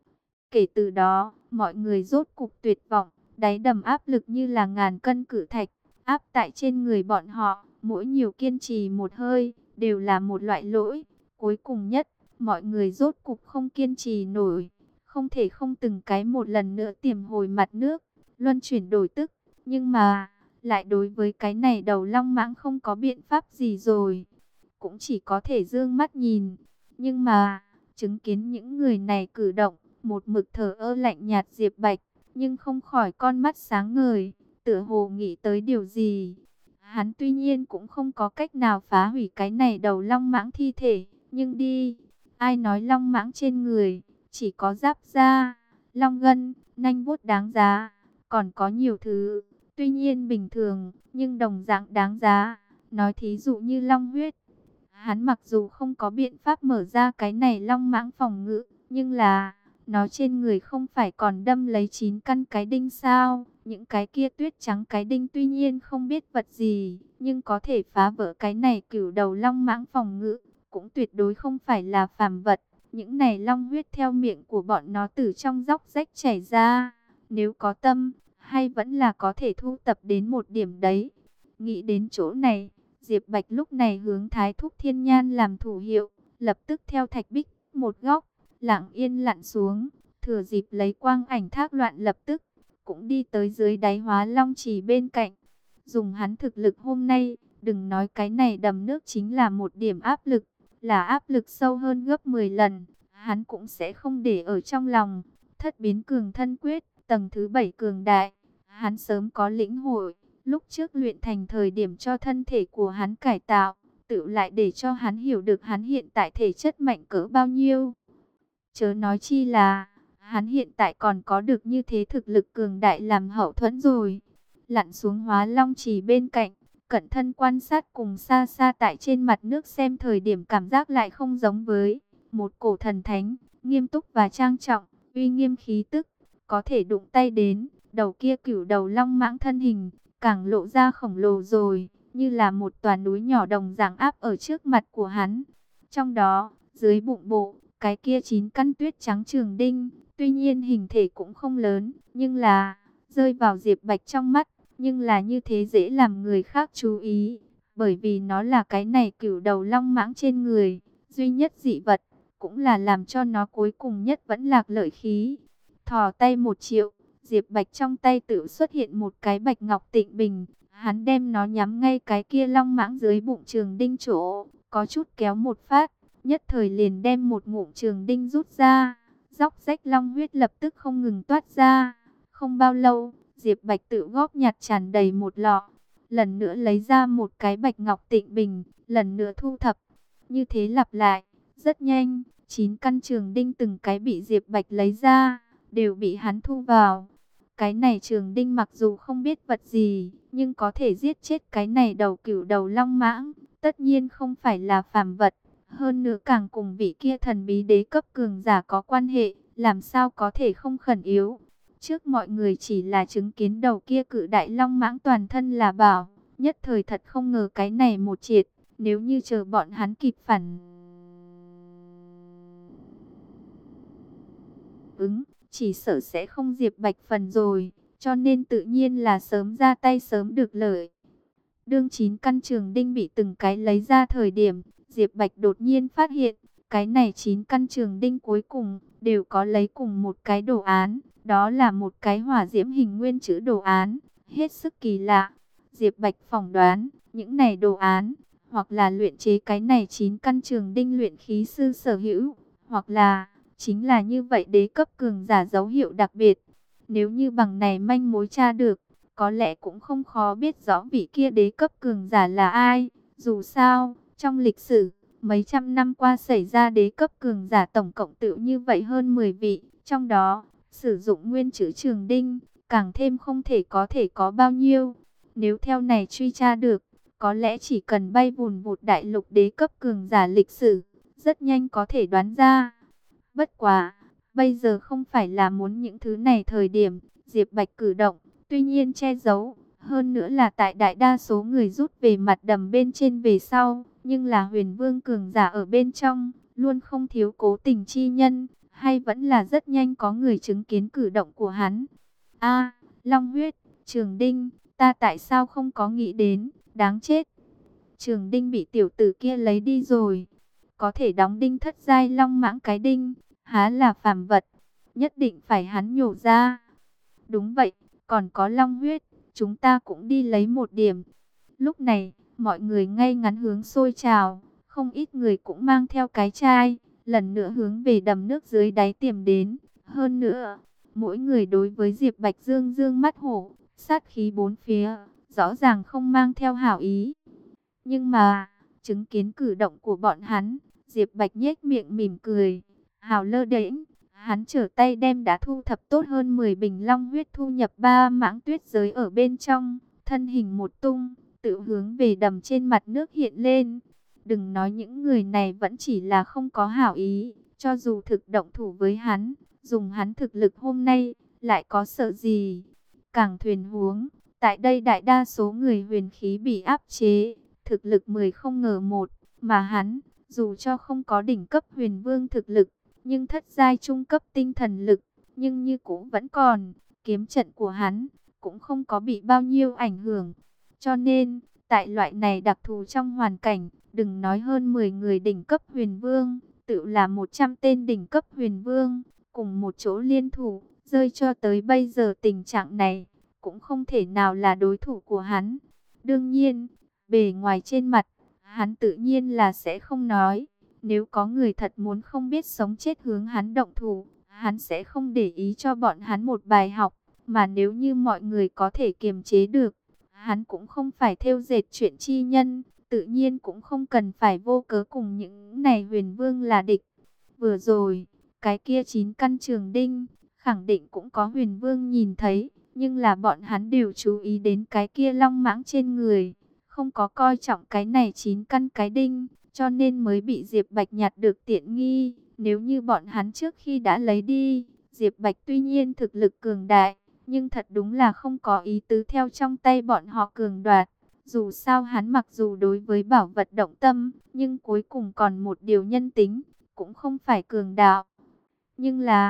Kể từ đó, mọi người rốt cục tuyệt vọng, đáy đầm áp lực như là ngàn cân cự thạch, áp tại trên người bọn họ, mỗi nhiều kiên trì một hơi, đều là một loại lỗi. Cuối cùng nhất, mọi người rốt cục không kiên trì nổi, không thể không từng cái một lần nữa tiềm hồi mặt nước, luân chuyển đổi tức. Nhưng mà, lại đối với cái này đầu long mãng không có biện pháp gì rồi, cũng chỉ có thể dương mắt nhìn. Nhưng mà, chứng kiến những người này cử động, một mực thờ ơ lạnh nhạt Diệp Bạch, nhưng không khỏi con mắt sáng ngời, tựa hồ nghĩ tới điều gì. Hắn tuy nhiên cũng không có cách nào phá hủy cái này đầu long mãng thi thể, nhưng đi, ai nói long mãng trên người chỉ có giáp da, long gân, nanh vuốt đáng giá, còn có nhiều thứ, tuy nhiên bình thường, nhưng đồng dạng đáng giá. Nói thí dụ như long huyết. Hắn mặc dù không có biện pháp mở ra cái này long mãng phòng ngự, nhưng là, nó trên người không phải còn đâm lấy 9 căn cái đinh sao? Những cái kia tuyết trắng cái đinh tuy nhiên không biết vật gì, nhưng có thể phá vỡ cái này cửu đầu long mãng phòng ngự, cũng tuyệt đối không phải là phàm vật. Những này long huyết theo miệng của bọn nó từ trong róc rách chảy ra, nếu có tâm, hay vẫn là có thể thu tập đến một điểm đấy. Nghĩ đến chỗ này, Diệp Bạch lúc này hướng Thái Thúc Thiên Nhan làm thủ hiệu, lập tức theo thạch bích một góc, lặng yên lặn xuống, thừa dịp lấy quang ảnh thác loạn lập tức, cũng đi tới dưới đáy hóa long trì bên cạnh. Dùng hắn thực lực hôm nay, đừng nói cái này đầm nước chính là một điểm áp lực, là áp lực sâu hơn gấp 10 lần, hắn cũng sẽ không để ở trong lòng. Thất biến cường thân quyết, tầng thứ 7 cường đại, hắn sớm có lĩnh hội, lúc trước luyện thành thời điểm cho thân thể của hắn cải tạo, tự lại để cho hắn hiểu được hắn hiện tại thể chất mạnh cỡ bao nhiêu. Chớ nói chi là, hắn hiện tại còn có được như thế thực lực cường đại làm hậu thuẫn rồi. Lặn xuống hóa long trì bên cạnh, cẩn thân quan sát cùng xa xa tại trên mặt nước xem thời điểm cảm giác lại không giống với một cổ thần thánh, nghiêm túc và trang trọng, uy nghiêm khí tức, có thể đụng tay đến, đầu kia cửu đầu long mãng thân hình, càng lộ ra khổng lồ rồi, như là một tòa núi nhỏ đồng dạng áp ở trước mặt của hắn. Trong đó, dưới bụng bộ, cái kia 9 căn tuyết trắng trường đinh, Tuy nhiên hình thể cũng không lớn, nhưng là rơi vào Diệp Bạch trong mắt, nhưng là như thế dễ làm người khác chú ý, bởi vì nó là cái này cửu đầu long mãng trên người, duy nhất dị vật, cũng là làm cho nó cuối cùng nhất vẫn lạc lợi khí. Thò tay 1 triệu, Diệp Bạch trong tay tự xuất hiện một cái bạch ngọc tịnh bình, hắn đem nó nhắm ngay cái kia long mãng dưới bụng trường đinh chỗ, có chút kéo một phát, nhất thời liền đem một ngụm trường đinh rút ra, róc rách long huyết lập tức không ngừng toát ra. Không bao lâu, Diệp Bạch tự góp nhặt tràn đầy một lọ, lần nữa lấy ra một cái bạch ngọc tịnh bình, lần nữa thu thập, như thế lặp lại, rất nhanh, 9 căn trường đinh từng cái bị Diệp Bạch lấy ra, đều bị hắn thu vào. Cái này trường đinh mặc dù không biết vật gì, nhưng có thể giết chết cái này đầu cửu đầu long mãng, tất nhiên không phải là phàm vật. Hơn nữa càng cùng vị kia thần bí đế cấp cường giả có quan hệ, làm sao có thể không khẩn yếu. Trước mọi người chỉ là chứng kiến đầu kia cự đại long mãng toàn thân là bảo, nhất thời thật không ngờ cái này một triệt, nếu như chờ bọn hắn kịp phản ứng, chỉ sợ sẽ không Diệp Bạch phần rồi, cho nên tự nhiên là sớm ra tay sớm được lợi. Đương 9 căn trường đinh bị từng cái lấy ra thời điểm, Diệp Bạch đột nhiên phát hiện, cái này 9 căn trường đinh cuối cùng đều có lấy cùng một cái đồ án, đó là một cái hỏa diễm hình nguyên chữ đồ án, hết sức kỳ lạ. Diệp Bạch phỏng đoán, những này đồ án, hoặc là luyện chế cái này 9 căn trường đinh luyện khí sư sở hữu, hoặc là chính là như vậy đế cấp cường giả dấu hiệu đặc biệt. Nếu như bằng này manh mối tra được, có lẽ cũng không khó biết rõ vị kia đế cấp cường giả là ai. Dù sao, trong lịch sử, mấy trăm năm qua xảy ra đế cấp cường giả tổng cộng tự như vậy hơn 10 vị. Trong đó, sử dụng nguyên chữ trường đinh, càng thêm không thể có bao nhiêu. Nếu theo này truy tra được, có lẽ chỉ cần bay vùn vụt đại lục đế cấp cường giả lịch sử, rất nhanh có thể đoán ra. Bất quá, bây giờ không phải là muốn những thứ này thời điểm, Diệp Bạch cử động, tuy nhiên che giấu, hơn nữa là tại đại đa số người rút về mặt đầm bên trên về sau, nhưng là Huyền Vương cường giả ở bên trong, luôn không thiếu cố tình chi nhân, hay vẫn là rất nhanh có người chứng kiến cử động của hắn. A, Long huyết, Trường Đinh, ta tại sao không có nghĩ đến, đáng chết. Trường Đinh bị tiểu tử kia lấy đi rồi, có thể đóng đinh thất giai long mãng cái đinh, há là phàm vật, nhất định phải hắn nhổ ra. Đúng vậy, còn có long huyết, chúng ta cũng đi lấy một điểm. Lúc này, mọi người ngay ngắn hướng sôi trào, không ít người cũng mang theo cái chai, lần nữa hướng về đầm nước dưới đáy tiềm đến. Hơn nữa, mỗi người đối với Diệp Bạch dương dương mắt hổ, sát khí bốn phía, rõ ràng không mang theo hảo ý. Nhưng mà, chứng kiến cử động của bọn hắn, Diệp Bạch nhếch miệng mỉm cười, hào lơ đễnh. Hắn trở tay đem đã thu thập tốt hơn 10 bình long huyết thu nhập 3 mãng tuyết giới ở bên trong, thân hình một tung, tự hướng về đầm trên mặt nước hiện lên. Đừng nói những người này vẫn chỉ là không có hảo ý, cho dù thực động thủ với hắn, dùng hắn thực lực hôm nay, lại có sợ gì. Càng thuyền huống, tại đây đại đa số người huyền khí bị áp chế, thực lực 10 không ngờ một, mà hắn, dù cho không có đỉnh cấp huyền vương thực lực, nhưng thất giai trung cấp tinh thần lực, nhưng như cũng vẫn còn, kiếm trận của hắn cũng không có bị bao nhiêu ảnh hưởng. Cho nên, tại loại này đặc thù trong hoàn cảnh, đừng nói hơn 10 người đỉnh cấp huyền vương, tự là 100 tên đỉnh cấp huyền vương, cùng một chỗ liên thủ, rơi cho tới bây giờ tình trạng này, cũng không thể nào là đối thủ của hắn. Đương nhiên, bề ngoài trên mặt, hắn tự nhiên là sẽ không nói. Nếu có người thật muốn không biết sống chết hướng hắn động thủ, hắn sẽ không để ý cho bọn hắn một bài học. Mà nếu như mọi người có thể kiềm chế được, hắn cũng không phải theo dệt chuyện chi nhân, tự nhiên cũng không cần phải vô cớ cùng những này huyền vương là địch. Vừa rồi, cái kia 9 căn trường đinh, khẳng định cũng có huyền vương nhìn thấy, nhưng là bọn hắn đều chú ý đến cái kia long mãng trên người, không có coi trọng cái này 9 căn cái đinh, cho nên mới bị Diệp Bạch nhặt được tiện nghi. Nếu như bọn hắn trước khi đã lấy đi, Diệp Bạch tuy nhiên thực lực cường đại, nhưng thật đúng là không có ý tứ theo trong tay bọn họ cường đoạt. Dù sao hắn mặc dù đối với bảo vật động tâm, nhưng cuối cùng còn một điều nhân tính, cũng không phải cường đạo. Nhưng là,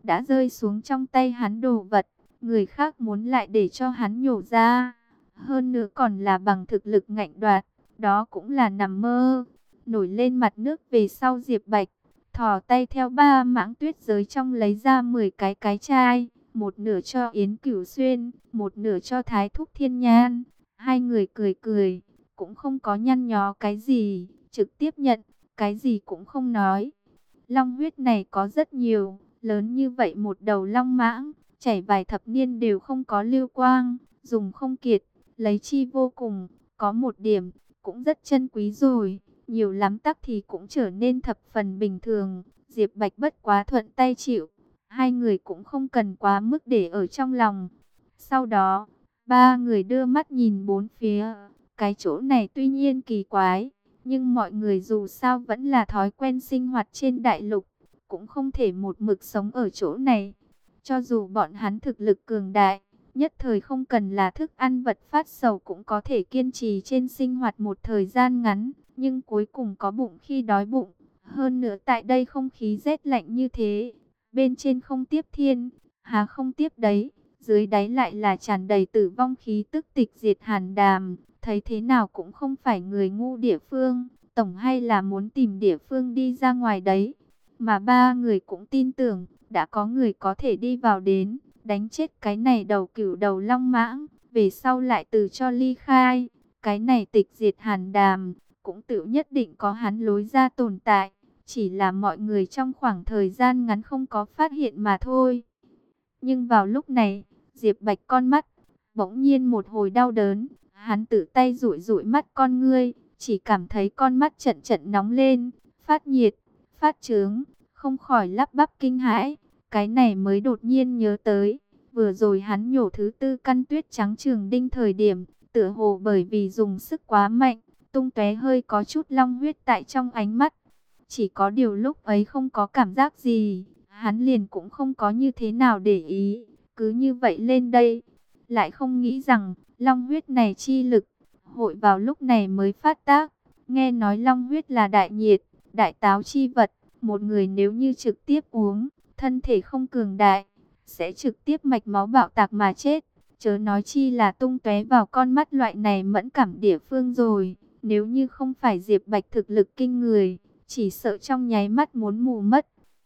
đã rơi xuống trong tay hắn đồ vật, người khác muốn lại để cho hắn nhổ ra, hơn nữa còn là bằng thực lực ngạnh đoạt, đó cũng là nằm mơ. Nổi lên mặt nước về sau, Diệp Bạch thò tay theo ba mãng tuyết giới trong lấy ra 10 cái chai, một nửa cho Yến Cửu Xuyên, một nửa cho Thái Thúc Thiên Nhan. Hai người cười cười, cũng không có nhăn nhó cái gì, trực tiếp nhận, cái gì cũng không nói. Long huyết này có rất nhiều, lớn như vậy một đầu long mãng, chảy vài thập niên đều không có lưu quang, dùng không kiệt, lấy chi vô cùng, có một điểm, cũng rất chân quý rồi, nhiều lắm tắc thì cũng trở nên thập phần bình thường. Diệp Bạch bất quá thuận tay chịu, hai người cũng không cần quá mức để ở trong lòng. Sau đó, ba người đưa mắt nhìn bốn phía, cái chỗ này tuy nhiên kỳ quái, nhưng mọi người dù sao vẫn là thói quen sinh hoạt trên đại lục, cũng không thể một mực sống ở chỗ này. Cho dù bọn hắn thực lực cường đại, nhất thời không cần là thức ăn vật phát sầu cũng có thể kiên trì trên sinh hoạt một thời gian ngắn, nhưng cuối cùng có bụng khi đói bụng. Hơn nữa tại đây không khí rét lạnh như thế, bên trên không tiếp thiên, hà không tiếp đấy, dưới đáy lại là tràn đầy tử vong khí tức tịch diệt hàn đàm. Thấy thế nào cũng không phải người ngu địa phương, tổng hay là muốn tìm địa phương đi ra ngoài đấy. Mà ba người cũng tin tưởng, đã có người có thể đi vào đến, đánh chết cái này đầu cửu đầu long mãng, về sau lại từ cho ly khai. Cái này tịch diệt hàn đàm, cũng tự nhất định có hắn lối ra tồn tại, chỉ là mọi người trong khoảng thời gian ngắn không có phát hiện mà thôi. Nhưng vào lúc này, Diệp Bạch con mắt, bỗng nhiên một hồi đau đớn, hắn tự tay dụi dụi mắt con ngươi, chỉ cảm thấy con mắt trận trận nóng lên, phát nhiệt, phát chướng, không khỏi lắp bắp kinh hãi. Cái này mới đột nhiên nhớ tới, vừa rồi hắn nhổ thứ tư căn tuyết trắng trường đinh thời điểm, tựa hồ bởi vì dùng sức quá mạnh, tung tóe hơi có chút long huyết tại trong ánh mắt. Chỉ có điều lúc ấy không có cảm giác gì, hắn liền cũng không có như thế nào để ý, cứ như vậy lên đây. Lại không nghĩ rằng, long huyết này chi lực, hội vào lúc này mới phát tác. Nghe nói long huyết là đại nhiệt, đại táo chi vật, một người nếu như trực tiếp uống, thân thể không cường đại, sẽ trực tiếp mạch máu bạo tạc mà chết. Chớ nói chi là tung tóe vào con mắt loại này mẫn cảm địa phương rồi. Nếu như không phải Diệp Bạch thực lực kinh người, chỉ sợ trong nháy mắt muốn mù mất.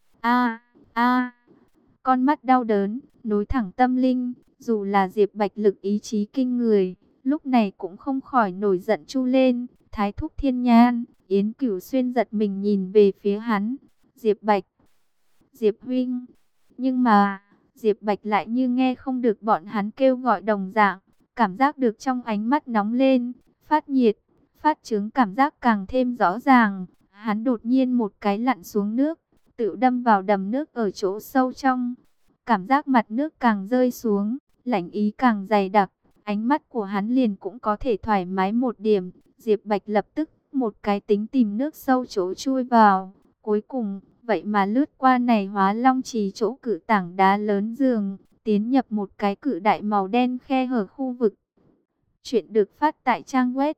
A a, con mắt đau đớn, nối thẳng tâm linh, dù là Diệp Bạch lực ý chí kinh người, lúc này cũng không khỏi nổi giận chu lên. Thái Thúc Thiên Nhan, Yến Cửu Xuyên giật mình nhìn về phía hắn. Diệp Bạch, Diệp huynh. Nhưng mà, Diệp Bạch lại như nghe không được bọn hắn kêu gọi đồng dạng, cảm giác được trong ánh mắt nóng lên, phát nhiệt, phát chứng cảm giác càng thêm rõ ràng. Hắn đột nhiên một cái lặn xuống nước, tự đâm vào đầm nước ở chỗ sâu trong. Cảm giác mặt nước càng rơi xuống, lạnh ý càng dày đặc, ánh mắt của hắn liền cũng có thể thoải mái một điểm. Diệp Bạch lập tức một cái tính tìm nước sâu chỗ chui vào. Cuối cùng, vậy mà lướt qua này Hóa Long Trì chỗ cự tảng đá lớn giường, tiến nhập một cái cự đại màu đen khe hở khu vực. Chuyện được phát tại trang web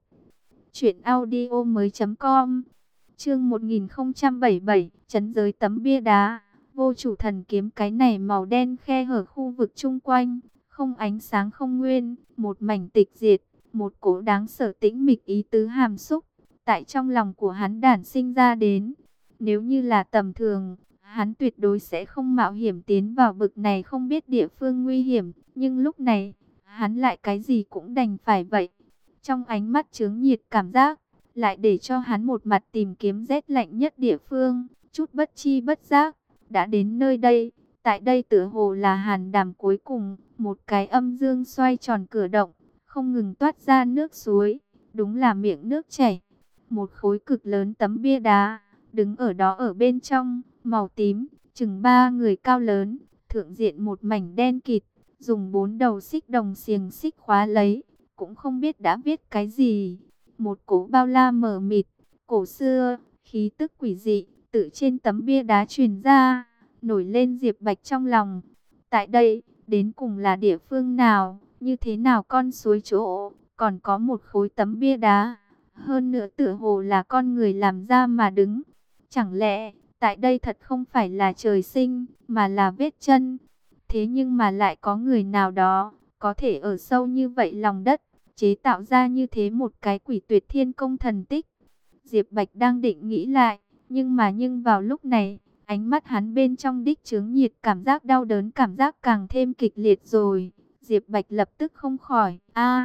truyệnaudiomoi.com. Chương 1077, trấn giới tấm bia đá. Vô chủ thần kiếm, cái này màu đen khe hở khu vực chung quanh, không ánh sáng không nguyên, một mảnh tịch diệt, một cỗ đáng sợ tĩnh mịch ý tứ hàm xúc tại trong lòng của hắn đản sinh ra đến. Nếu như là tầm thường, hắn tuyệt đối sẽ không mạo hiểm tiến vào bực này không biết địa phương nguy hiểm, nhưng lúc này, hắn lại cái gì cũng đành phải vậy. Trong ánh mắt chướng nhiệt cảm giác, lại để cho hắn một mặt tìm kiếm rét lạnh nhất địa phương, chút bất chi bất giác, đã đến nơi đây. Tại đây tựa hồ là hàn đàm cuối cùng, một cái âm dương xoay tròn cửa động, không ngừng toát ra nước suối, đúng là miệng nước chảy. Một khối cực lớn tấm bia đá, đứng ở đó ở bên trong, màu tím, chừng 3 người cao lớn, thượng diện một mảnh đen kịt, dùng 4 đầu xích đồng xiềng xích khóa lấy, cũng không biết đã viết cái gì. Một cỗ bao la mờ mịt, cổ xưa, khí tức quỷ dị, tự trên tấm bia đá truyền ra, nổi lên Diệp Bạch trong lòng. Tại đây, đến cùng là địa phương nào, như thế nào con suối chỗ, còn có một khối tấm bia đá. Hơn nữa tựa hồ là con người làm ra mà đứng. Chẳng lẽ, Tại đây thật không phải là trời sinh, mà là vết chân. Thế nhưng mà lại có người nào đó, có thể ở sâu như vậy lòng đất, chế tạo ra như thế một cái quỷ tuyệt thiên công thần tích. Diệp Bạch đang định nghĩ lại, nhưng vào lúc này, ánh mắt hắn bên trong đích chướng nhiệt, cảm giác đau đớn, cảm giác càng thêm kịch liệt rồi. Diệp Bạch lập tức không khỏi,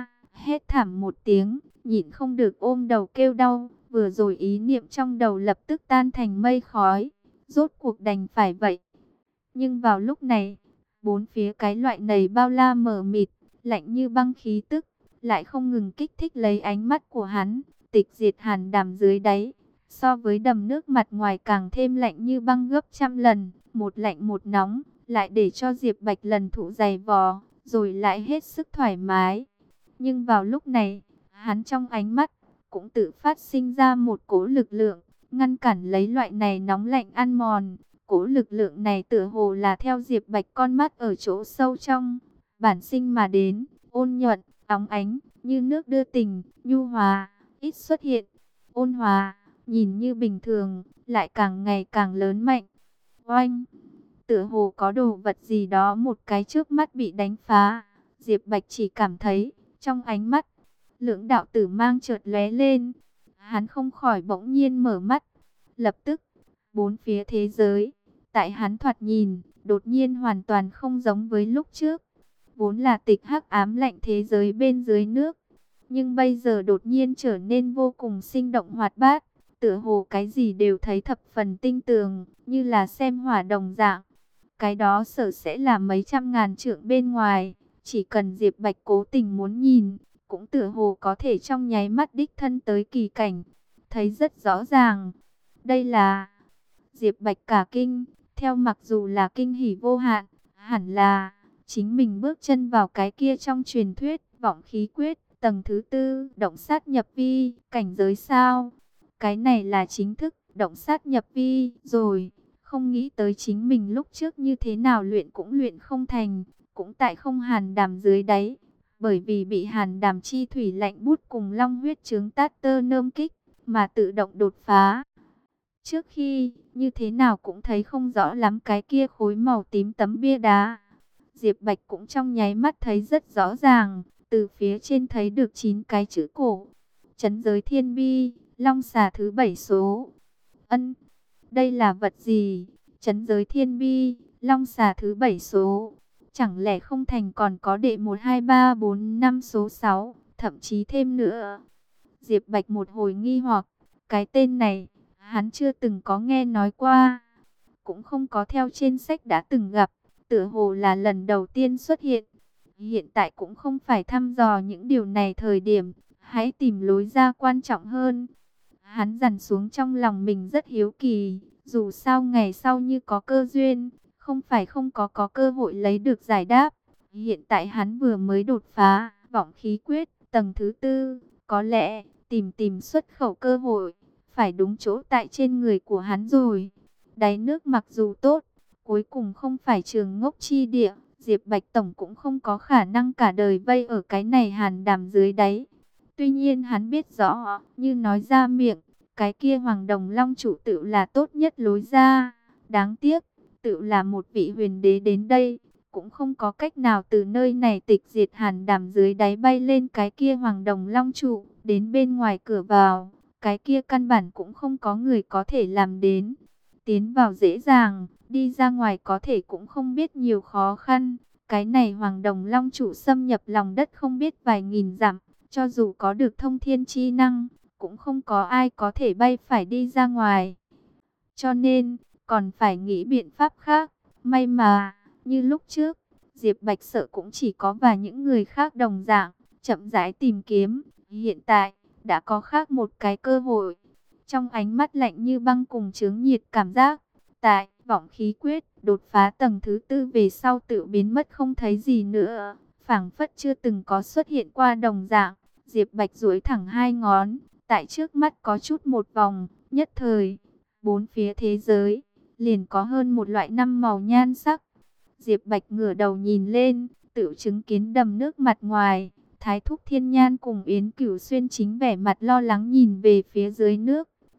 hét thảm một tiếng, nhịn không được ôm đầu kêu đau. Vừa rồi ý niệm trong đầu lập tức tan thành mây khói, rốt cuộc đành phải vậy. Nhưng vào lúc này, bốn phía cái loại nầy bao la mờ mịt, lạnh như băng khí tức, lại không ngừng kích thích lấy ánh mắt của hắn. Tịch diệt hàn đàm dưới đáy, so với đầm nước mặt ngoài càng thêm lạnh như băng gấp trăm lần, một lạnh một nóng, lại để cho Diệp Bạch lần thụ dày vò, rồi lại hết sức thoải mái. Nhưng vào lúc này, hắn trong ánh mắt, cũng tự phát sinh ra một cỗ lực lượng, ngăn cản lấy loại này nóng lạnh ăn mòn. Cỗ lực lượng này tựa hồ là theo Diệp Bạch con mắt ở chỗ sâu trong, bản sinh mà đến, ôn nhuận, óng ánh, như nước đưa tình, nhu hòa, ít xuất hiện, ôn hòa, nhìn như bình thường, lại càng ngày càng lớn mạnh. Oanh! Tựa hồ có đồ vật gì đó một cái trước mắt bị đánh phá. Diệp Bạch chỉ cảm thấy, trong ánh mắt, lưỡng đạo tử mang chợt lóe lên. Hắn không khỏi bỗng nhiên mở mắt. Lập tức, bốn phía thế giới, tại hắn thoạt nhìn, đột nhiên hoàn toàn không giống với lúc trước. Vốn là tịch hắc ám lạnh thế giới bên dưới nước, nhưng bây giờ đột nhiên trở nên vô cùng sinh động hoạt bát. Tựa hồ cái gì đều thấy thập phần tinh tường, như là xem hỏa đồng dạng. Cái đó sợ sẽ là mấy trăm ngàn trượng bên ngoài, chỉ cần Diệp Bạch cố tình muốn nhìn, cũng tựa hồ có thể trong nháy mắt đích thân tới kỳ cảnh, thấy rất rõ ràng. Đây là Diệp Bạch cả kinh, theo mặc dù là kinh hỉ vô hạn, hẳn là chính mình bước chân vào cái kia trong truyền thuyết vọng khí quyết, tầng thứ tư, động sát nhập vi, cảnh giới sao? Cái này là chính thức động sát nhập vi rồi. Không nghĩ tới chính mình lúc trước như thế nào luyện cũng luyện không thành, cũng tại không hàn đàm dưới đáy, bởi vì bị hàn đàm chi thủy lạnh bút cùng long huyết chướng tát tơ nơm kích, mà tự động đột phá. Trước khi, như thế nào cũng thấy không rõ lắm cái kia khối màu tím tấm bia đá. Diệp Bạch cũng trong nháy mắt thấy rất rõ ràng, từ phía trên thấy được 9 cái chữ cổ. Trấn giới thiên bi, long xà thứ 7 số. Ân, đây là vật gì? Trấn giới thiên bi, long xà thứ 7 số. Chẳng lẽ không thành còn có đệ 1, 2, 3, 4, 5 số 6, thậm chí thêm nữa. Diệp Bạch một hồi nghi hoặc, cái tên này, hắn chưa từng có nghe nói qua, cũng không có theo trên sách đã từng gặp, tựa hồ là lần đầu tiên xuất hiện. Hiện tại cũng không phải thăm dò những điều này thời điểm, hãy tìm lối ra quan trọng hơn. Hắn dằn xuống trong lòng mình rất hiếu kỳ, dù sao ngày sau như có cơ duyên, không phải không có cơ hội lấy được giải đáp. Hiện tại hắn vừa mới đột phá vọng khí quyết tầng thứ tư, có lẽ tìm xuất khẩu cơ hội phải đúng chỗ tại trên người của hắn rồi. Đáy nước mặc dù tốt, cuối cùng không phải trường ngốc chi địa, Diệp Bạch Tổng cũng không có khả năng cả đời vây ở cái này hàn đàm dưới đáy. Tuy nhiên hắn biết rõ, như nói ra miệng, cái kia Hoàng Đồng Long chủ tự là tốt nhất lối ra. Đáng tiếc, tự là một vị huyền đế đến đây, cũng không có cách nào từ nơi này tịch diệt hàn đàm dưới đáy bay lên cái kia Hoàng Đồng Long trụ, đến bên ngoài cửa vào. Cái kia căn bản cũng không có người có thể làm đến. Tiến vào dễ dàng, đi ra ngoài có thể cũng không biết nhiều khó khăn. Cái này Hoàng Đồng Long chủ xâm nhập lòng đất không biết vài nghìn dặm, cho dù có được thông thiên chi năng, cũng không có ai có thể bay phải đi ra ngoài. Cho nên, còn phải nghĩ biện pháp khác. May mà, như lúc trước, Diệp Bạch sợ cũng chỉ có và những người khác đồng dạng, chậm rãi tìm kiếm. Hiện tại, đã có khác một cái cơ hội. Trong ánh mắt lạnh như băng cùng chướng nhiệt cảm giác, tại vọng khí quyết đột phá tầng thứ tư về sau tự biến mất không thấy gì nữa, phảng phất chưa từng có xuất hiện qua đồng dạng. Diệp Bạch duỗi thẳng hai ngón, tại trước mắt có chút một vòng, nhất thời, bốn phía thế giới liền có hơn một loại năm màu nhan sắc. Diệp Bạch ngửa đầu nhìn lên, tự chứng kiến đầm nước mặt ngoài, Thái Thúc Thiên Nhan cùng Yến Cửu Xuyên chính vẻ mặt lo lắng nhìn về phía dưới nước.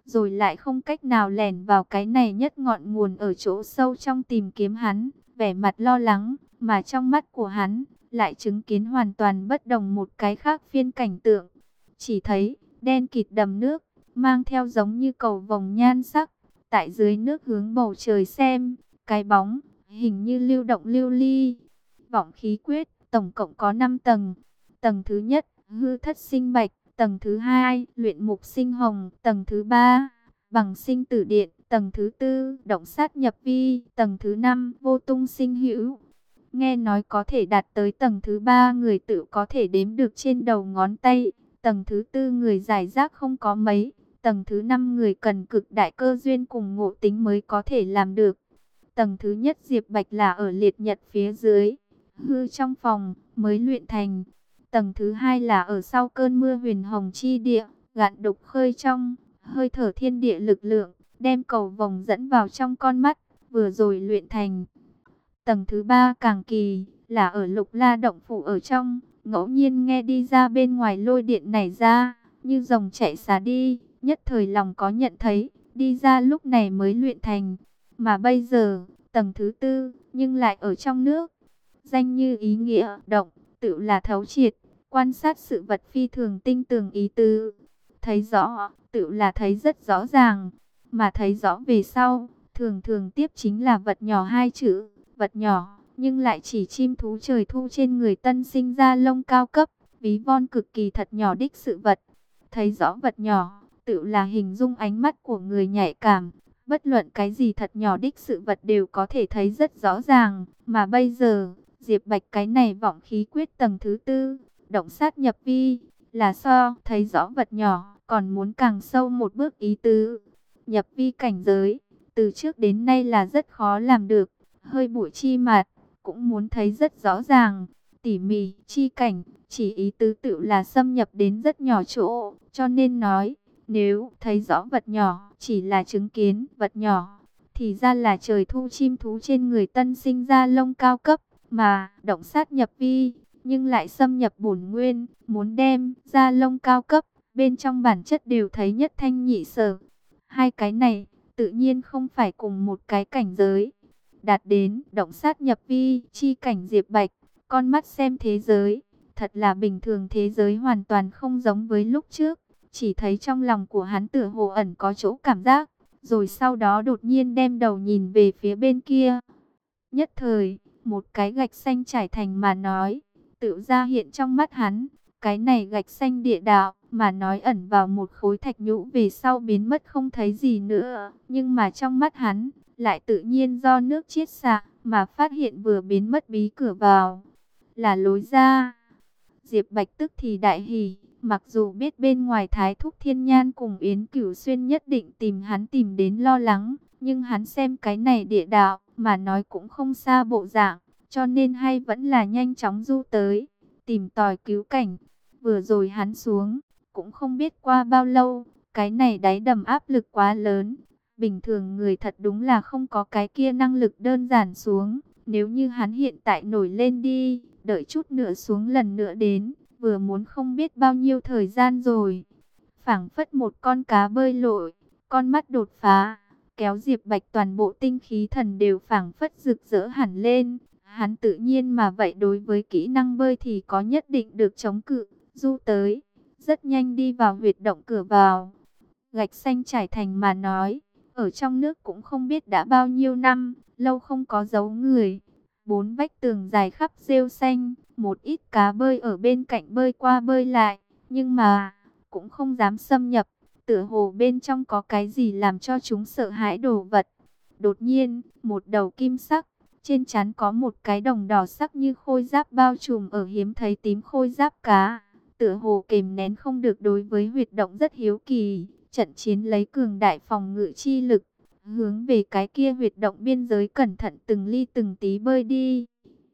rồi lại không cách nào lẻn vào cái này nhất ngọn nguồn ở chỗ sâu trong tìm kiếm hắn, vẻ mặt lo lắng, mà trong mắt của hắn lại chứng kiến hoàn toàn bất đồng một cái khác phiên cảnh tượng. Chỉ thấy đen kịt đầm nước, mang theo giống như cầu vồng nhan sắc, tại dưới nước hướng bầu trời xem, cái bóng hình như lưu động lưu ly. Vọng khí quyết tổng cộng có 5 tầng. Tầng thứ nhất, hư thất sinh bạch, tầng thứ hai, luyện mục sinh hồng, tầng thứ ba, bằng sinh tử điện, tầng thứ tư, động sát nhập vi, tầng thứ năm, vô tung sinh hữu. Nghe nói có thể đạt tới tầng thứ ba người tự có thể đếm được trên đầu ngón tay, tầng thứ tư người giải rác không có mấy, tầng thứ năm người cần cực đại cơ duyên cùng ngộ tính mới có thể làm được. Tầng thứ nhất Diệp Bạch là ở liệt nhật phía dưới, hư trong phòng mới luyện thành. Tầng thứ hai là ở sau cơn mưa huyền hồng chi địa, gạn đục khơi trong, hơi thở thiên địa lực lượng, đem cầu vồng dẫn vào trong con mắt, vừa rồi luyện thành. Tầng thứ ba càng kỳ, là ở Lục La động phủ ở trong, ngẫu nhiên nghe đi ra bên ngoài lôi điện nảy ra, như rồng chạy xả đi, nhất thời lòng có nhận thấy, đi ra lúc này mới luyện thành. Mà bây giờ, tầng thứ tư, nhưng lại ở trong nước. Danh như ý nghĩa, động, tự là thấu triệt, quan sát sự vật phi thường tinh tường ý tứ. Thấy rõ, tự là thấy rất rõ ràng, mà thấy rõ về sau, thường thường tiếp chính là vật nhỏ hai chữ, vật nhỏ, nhưng lại chỉ chim thú trời thu trên người tân sinh ra lông cao cấp, ví von cực kỳ thật nhỏ đích sự vật. Thấy rõ vật nhỏ, tự là hình dung ánh mắt của người nhạy cảm, bất luận cái gì thật nhỏ đích sự vật đều có thể thấy rất rõ ràng, mà bây giờ, Diệp Bạch cái này vọng khí quyết tầng thứ tư, động sát nhập vi, là so thấy rõ vật nhỏ, còn muốn càng sâu một bước ý tứ. Nhập vi cảnh giới, từ trước đến nay là rất khó làm được, hơi bụi chi mạt, cũng muốn thấy rất rõ ràng, tỉ mỉ, chi cảnh, chỉ ý tứ tự là xâm nhập đến rất nhỏ chỗ, cho nên nói, nếu thấy rõ vật nhỏ, chỉ là chứng kiến vật nhỏ, thì ra là trời thu chim thú trên người tân sinh ra lông cao cấp, mà động sát nhập vi, nhưng lại xâm nhập bổn nguyên, muốn đem ra lông cao cấp, bên trong bản chất đều thấy nhất thanh nhị sở. Hai cái này, tự nhiên không phải cùng một cái cảnh giới. Đạt đến động sát nhập vi, chi cảnh Diệp Bạch, con mắt xem thế giới, thật là bình thường thế giới hoàn toàn không giống với lúc trước. Chỉ thấy trong lòng của hắn tựa hồ ẩn có chỗ cảm giác, rồi sau đó đột nhiên đem đầu nhìn về phía bên kia. Nhất thời, một cái gạch xanh trải thành mà nói, tự ra hiện trong mắt hắn. Cái này gạch xanh địa đạo, mà nói ẩn vào một khối thạch nhũ về sau biến mất không thấy gì nữa. Nhưng mà trong mắt hắn, lại tự nhiên do nước chiết xạ, mà phát hiện vừa biến mất bí cửa vào, là lối ra. Diệp Bạch tức thì đại hỉ, mặc dù biết bên ngoài Thái Thúc Thiên Nhan cùng Yến Cửu Xuyên nhất định tìm hắn tìm đến lo lắng, nhưng hắn xem cái này địa đạo, mà nói cũng không xa bộ dạng, cho nên hay vẫn là nhanh chóng du tới, tìm tòi cứu cảnh. Vừa rồi hắn xuống, cũng không biết qua bao lâu, cái này đáy đầm áp lực quá lớn. Bình thường người thật đúng là không có cái kia năng lực đơn giản xuống. Nếu như hắn hiện tại nổi lên đi, đợi chút nữa xuống lần nữa đến, vừa muốn không biết bao nhiêu thời gian rồi. Phảng phất một con cá bơi lội, con mắt đột phá, kéo Diệp Bạch toàn bộ tinh khí thần đều phảng phất rực rỡ hẳn lên. Hắn tự nhiên mà vậy đối với kỹ năng bơi thì có nhất định được chống cự, du tới, rất nhanh đi vào huyệt động cửa vào. Gạch xanh trải thành mà nói, ở trong nước cũng không biết đã bao nhiêu năm, lâu không có dấu người. Bốn vách tường dài khắp rêu xanh, một ít cá bơi ở bên cạnh bơi qua bơi lại, nhưng mà cũng không dám xâm nhập, tựa hồ bên trong có cái gì làm cho chúng sợ hãi đồ vật. Đột nhiên, một đầu kim sắc, trên trán có một cái đồng đỏ sắc như khôi giáp bao trùm ở hiếm thấy tím khôi giáp cá, tựa hồ kềm nén không được đối với huyệt động rất hiếu kỳ, trận chiến lấy cường đại phòng ngự chi lực, hướng về cái kia huyệt động biên giới cẩn thận từng ly từng tí bơi đi.